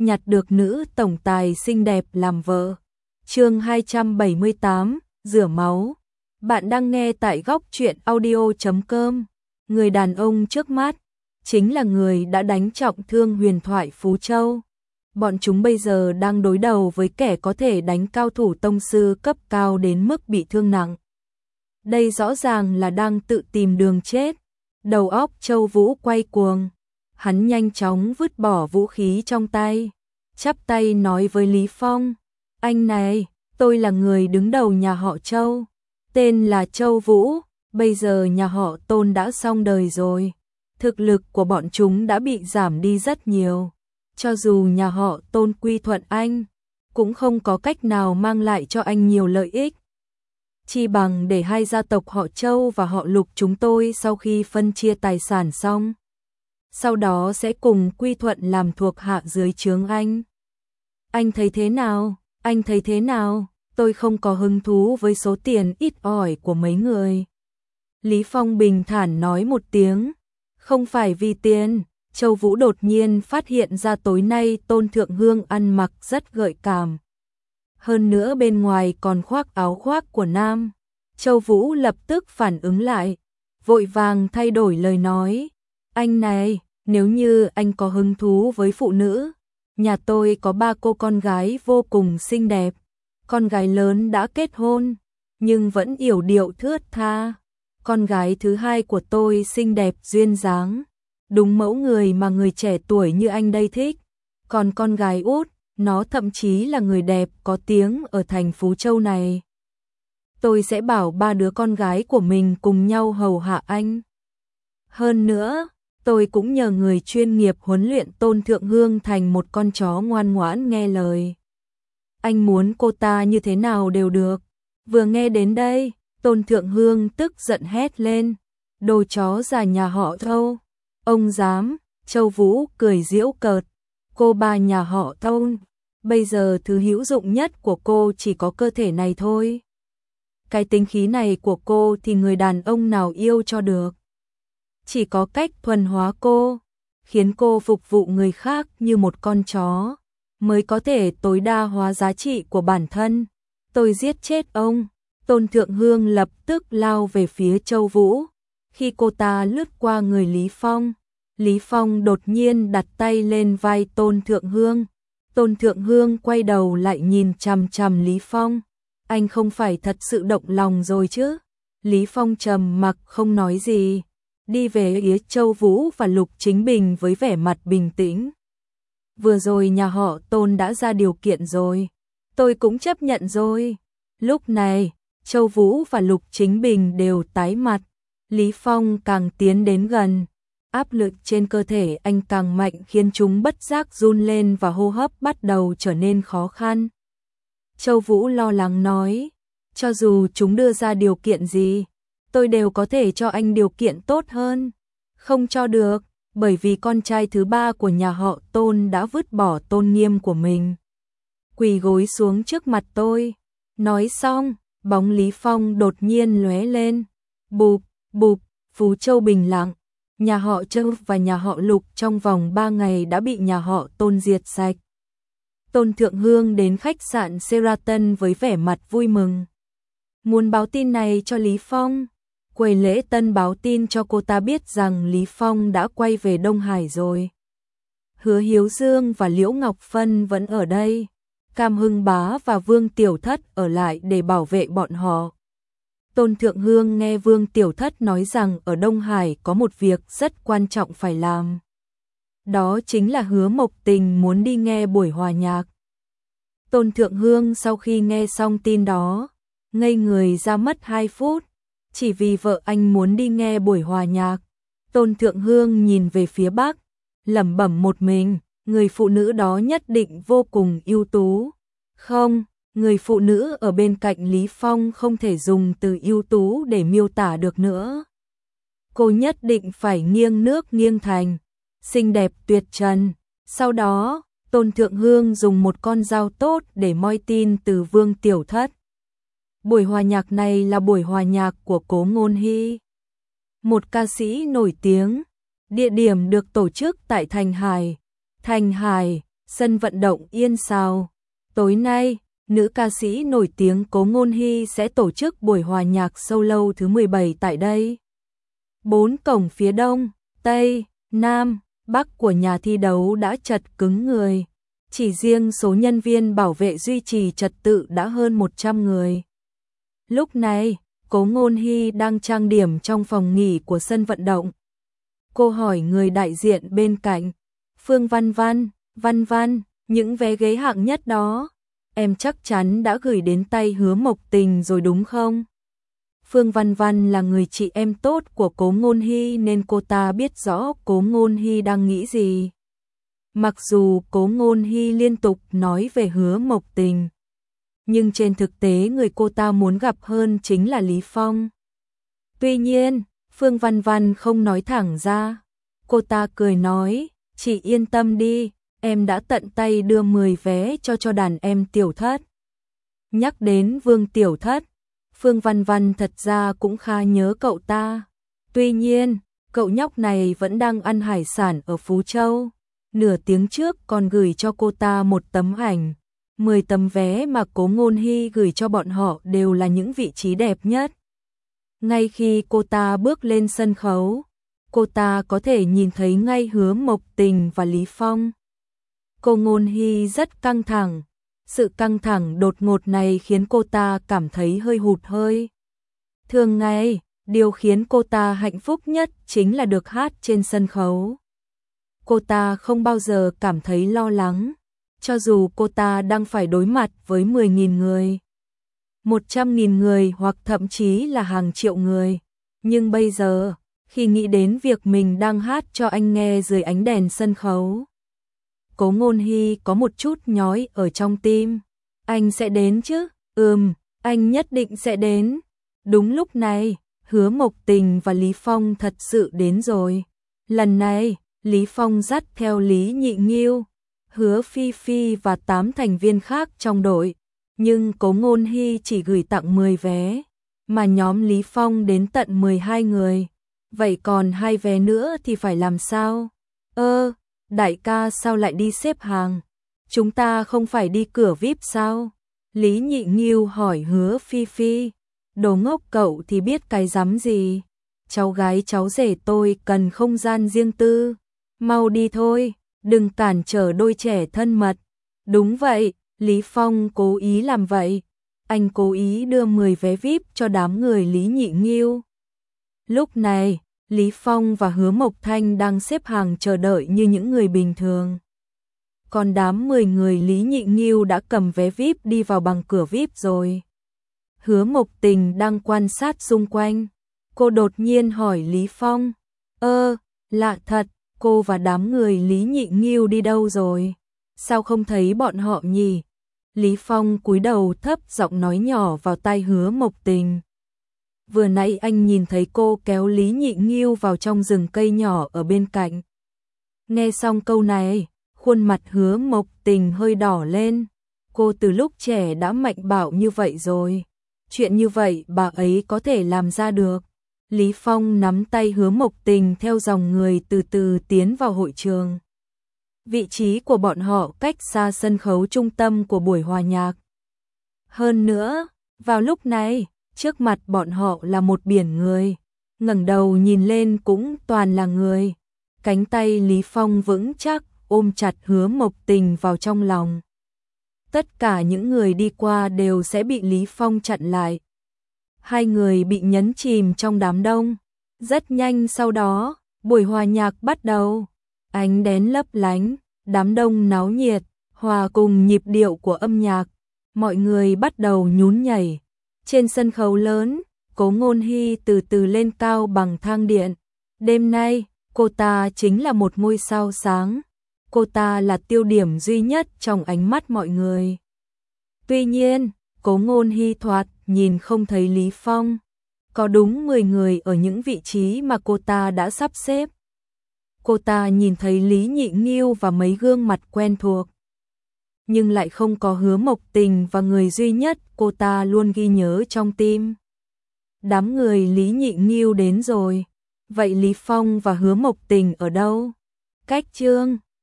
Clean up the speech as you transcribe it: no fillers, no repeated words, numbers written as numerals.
nhặt được nữ tổng tài xinh đẹp làm vợ. Chương 278, rửa máu. Bạn đang nghe tại góc truyện audio.com. Người đàn ông trước mắt chính là người đã đánh trọng thương huyền thoại Phú Châu. Bọn chúng bây giờ đang đối đầu với kẻ có thể đánh cao thủ tông sư cấp cao đến mức bị thương nặng. Đây rõ ràng là đang tự tìm đường chết. Đầu óc Châu Vũ quay cuồng. Hắn nhanh chóng vứt bỏ vũ khí trong tay, chắp tay nói với Lý Phong: "Anh này, tôi là người đứng đầu nhà họ Châu, tên là Châu Vũ, bây giờ nhà họ Tôn đã xong đời rồi. Thực lực của bọn chúng đã bị giảm đi rất nhiều. Cho dù nhà họ Tôn quy thuận anh, cũng không có cách nào mang lại cho anh nhiều lợi ích. Chi bằng để hai gia tộc họ Châu và họ Lục chúng tôi sau khi phân chia tài sản xong, sau đó sẽ cùng quy thuận làm thuộc hạ dưới trướng anh. Anh thấy thế nào? Anh thấy thế nào? Tôi không có hứng thú với số tiền ít ỏi của mấy người." Lý Phong bình thản nói một tiếng. Không phải vì tiền. Châu Vũ đột nhiên phát hiện ra tối nay Tôn Thượng Hương ăn mặc rất gợi cảm. Hơn nữa bên ngoài còn khoác áo khoác của nam. Châu Vũ lập tức phản ứng lại, vội vàng thay đổi lời nói. "Anh này, nếu như anh có hứng thú với phụ nữ, nhà tôi có 3 cô con gái vô cùng xinh đẹp. Con gái lớn đã kết hôn, nhưng vẫn yểu điệu thướt tha. Con gái thứ hai của tôi xinh đẹp duyên dáng, đúng mẫu người mà người trẻ tuổi như anh đây thích. Còn con gái út, nó thậm chí là người đẹp có tiếng ở thành Phú Châu này. Tôi sẽ bảo 3 đứa con gái của mình cùng nhau hầu hạ anh. Hơn nữa, tôi cũng nhờ người chuyên nghiệp huấn luyện Tôn Thượng Hương thành một con chó ngoan ngoãn nghe lời. Anh muốn cô ta như thế nào đều được." Vừa nghe đến đây, Tôn Thượng Hương tức giận hét lên: "Đồ chó già nhà họ Thâu, ông dám!" Châu Vũ cười giễu cợt: "Cô bà nhà họ Tôn, bây giờ thứ hữu dụng nhất của cô chỉ có cơ thể này thôi. Cái tính khí này của cô thì người đàn ông nào yêu cho được. Chỉ có cách thuần hóa cô, khiến cô phục vụ người khác như một con chó, mới có thể tối đa hóa giá trị của bản thân. Tôi giết chết ông." Tôn Thượng Hương lập tức lao về phía Châu Vũ. Khi cô ta lướt qua người Lý Phong đột nhiên đặt tay lên vai Tôn Thượng Hương. Tôn Thượng Hương quay đầu lại nhìn chằm chằm Lý Phong. "Anh không phải thật sự động lòng rồi chứ?" Lý Phong trầm mặc không nói gì, đi về phía Châu Vũ và Lục Chính Bình với vẻ mặt bình tĩnh. "Vừa rồi nhà họ Tôn đã ra điều kiện rồi, tôi cũng chấp nhận rồi." Lúc này, Châu Vũ và Lục Chính Bình đều tái mặt. Lý Phong càng tiến đến gần, áp lực trên cơ thể anh càng mạnh khiến chúng bất giác run lên và hô hấp bắt đầu trở nên khó khăn. Châu Vũ lo lắng nói: "Cho dù chúng đưa ra điều kiện gì, tôi đều có thể cho anh điều kiện tốt hơn." "Không cho được, bởi vì con trai thứ 3 của nhà họ Tôn đã vứt bỏ tôn nghiêm của mình, quỳ gối xuống trước mặt tôi." Nói xong, bóng Lý Phong đột nhiên lóe lên. Bụp, bụp, Phú Châu bình lặng. Nhà họ Châu và nhà họ Lục trong vòng 3 ngày đã bị nhà họ Tôn diệt sạch. Tôn Thượng Hương đến khách sạn Sheraton với vẻ mặt vui mừng, muốn báo tin này cho Lý Phong. Quầy lễ tân báo tin cho cô ta biết rằng Lý Phong đã quay về Đông Hải rồi. Hứa Hiếu Dương và Liễu Ngọc Phân vẫn ở đây. Cam Hưng Bá và Vương Tiểu Thất ở lại để bảo vệ bọn họ. Tôn Thượng Hương nghe Vương Tiểu Thất nói rằng ở Đông Hải có một việc rất quan trọng phải làm. Đó chính là Hứa Mộc Tình muốn đi nghe buổi hòa nhạc. Tôn Thượng Hương sau khi nghe xong tin đó, ngây người ra mất 2 phút. Chỉ vì vợ anh muốn đi nghe buổi hòa nhạc. Tôn Thượng Hương nhìn về phía Bắc, lẩm bẩm một mình: người phụ nữ đó nhất định vô cùng ưu tú. Không, người phụ nữ ở bên cạnh Lý Phong không thể dùng từ ưu tú để miêu tả được nữa. Cô nhất định phải nghiêng nước nghiêng thành, xinh đẹp tuyệt trần. Sau đó, Tôn Thượng Hương dùng một con dao tốt để moi tin từ Vương Tiểu Thất. Buổi hòa nhạc này là buổi hòa nhạc của Cố Ngôn Hy, một ca sĩ nổi tiếng. Địa điểm được tổ chức tại Thành Hải. Thành Hải, Sân vận động yên xào. Tối nay, nữ ca sĩ nổi tiếng Cố Ngôn Hy sẽ tổ chức buổi hòa nhạc solo thứ 17 tại đây. 4 cổng phía đông, tây, nam, bắc của nhà thi đấu đã chật cứng người. Chỉ riêng số nhân viên bảo vệ duy trì trật tự đã hơn 100 người. Lúc này, Cố Ngôn Hy đang trang điểm trong phòng nghỉ của sân vận động. Cô hỏi người đại diện bên cạnh, Phương Văn Văn, những vé ghế hạng nhất đó, em chắc chắn đã gửi đến tay Hứa Mộc Tình rồi đúng không? Phương Văn Văn là người chị em tốt của Cố Ngôn Hy nên cô ta biết rõ Cố Ngôn Hy đang nghĩ gì. Mặc dù Cố Ngôn Hy liên tục nói về Hứa Mộc Tình, nhưng trên thực tế người cô ta muốn gặp hơn chính là Lý Phong. Tuy nhiên, Phương Văn Văn không nói thẳng ra. Cô ta cười nói, chị yên tâm đi, em đã tận tay đưa 10 vé cho đàn em Tiểu Thất. Nhắc đến Vương Tiểu Thất, Phương Văn Văn thật ra cũng khá nhớ cậu ta. Tuy nhiên, cậu nhóc này vẫn đang ăn hải sản ở Phú Châu. Nửa tiếng trước còn gửi cho cô ta một tấm ảnh. 10 tấm vé mà Cố Ngôn Hy gửi cho bọn họ đều là những vị trí đẹp nhất. Ngay khi cô ta bước lên sân khấu, cô ta có thể nhìn thấy ngay Hứa Mộc Tình và Lý Phong. Cố Ngôn Hy rất căng thẳng. Sự căng thẳng đột ngột này khiến cô ta cảm thấy hơi hụt hơi. Thường ngày, điều khiến cô ta hạnh phúc nhất chính là được hát trên sân khấu. Cô ta không bao giờ cảm thấy lo lắng, cho dù cô ta đang phải đối mặt với 10.000 người, 100.000 người hoặc thậm chí là hàng triệu người. Nhưng bây giờ, khi nghĩ đến việc mình đang hát cho anh nghe dưới ánh đèn sân khấu, Cố Ngôn Hy có một chút nhói ở trong tim. Anh sẽ đến chứ? Anh nhất định sẽ đến. Đúng lúc này, Hứa Mộc Tình và Lý Phong thật sự đến rồi. Lần này, Lý Phong dắt theo Lý Nhị Nghiêu, Hứa Phi Phi và 8 thành viên khác trong đội. Nhưng Cố Ngôn Hy chỉ gửi tặng 10 vé, mà nhóm Lý Phong đến tận 12 người. Vậy còn 2 vé nữa thì phải làm sao? Đại ca sao lại đi xếp hàng? Chúng ta không phải đi cửa VIP sao? Lý Nhị Nghiêu hỏi Hứa Phi Phi. Đồ ngốc cậu thì biết cái rắm gì? Cháu gái cháu rể tôi cần không gian riêng tư. Mau đi thôi, đừng cản trở đôi trẻ thân mật. Đúng vậy, Lý Phong cố ý làm vậy. Anh cố ý đưa 10 vé VIP cho đám người Lý Nhị Nghiêu. Lúc này, Lý Phong và Hứa Mộc Thanh đang xếp hàng chờ đợi như những người bình thường. Còn đám 10 người Lý Nhị Nghiêu đã cầm vé VIP đi vào bằng cửa VIP rồi. Hứa Mộc Tình đang quan sát xung quanh. Cô đột nhiên hỏi Lý Phong. Lạ thật, cô và đám người Lý Nhị Nghiêu đi đâu rồi? Sao không thấy bọn họ nhỉ? Lý Phong cúi đầu thấp giọng nói nhỏ vào tai Hứa Mộc Tình. Vừa nãy anh nhìn thấy cô kéo Lý Nhị Nghiêu vào trong rừng cây nhỏ ở bên cạnh. Nghe xong câu này, khuôn mặt Hứa Mộc Tình hơi đỏ lên. Cô từ lúc trẻ đã mạnh bạo như vậy rồi. Chuyện như vậy bà ấy có thể làm ra được. Lý Phong nắm tay Hứa Mộc Tình theo dòng người từ từ tiến vào hội trường. Vị trí của bọn họ cách xa sân khấu trung tâm của buổi hòa nhạc. Hơn nữa, vào lúc này, trước mặt bọn họ là một biển người. Ngẩng đầu nhìn lên cũng toàn là người. Cánh tay Lý Phong vững chắc ôm chặt Hứa Mộc Tình vào trong lòng. Tất cả những người đi qua đều sẽ bị Lý Phong chặn lại. Hai người bị nhấn chìm trong đám đông. Rất nhanh sau đó, buổi hòa nhạc bắt đầu. Ánh đèn lấp lánh, đám đông náo nhiệt, hòa cùng nhịp điệu của âm nhạc. Mọi người bắt đầu nhún nhảy. Trên sân khấu lớn, Cố Ngôn Hy từ từ lên cao bằng thang điện. Đêm nay, cô ta chính là một ngôi sao sáng. Cô ta là tiêu điểm duy nhất trong ánh mắt mọi người. Tuy nhiên, Cố Ngôn Hy thoạt nhìn không thấy Lý Phong. Có đúng 10 người ở những vị trí mà cô ta đã sắp xếp. Cô ta nhìn thấy Lý Nhị Nghiêu và mấy gương mặt quen thuộc. Nhưng lại không có Hứa Mộc Tình và người duy nhất cô ta luôn ghi nhớ trong tim. Đám người Lý Nhị Nghiêu đến rồi. Vậy Lý Phong và Hứa Mộc Tình ở đâu? Cách chương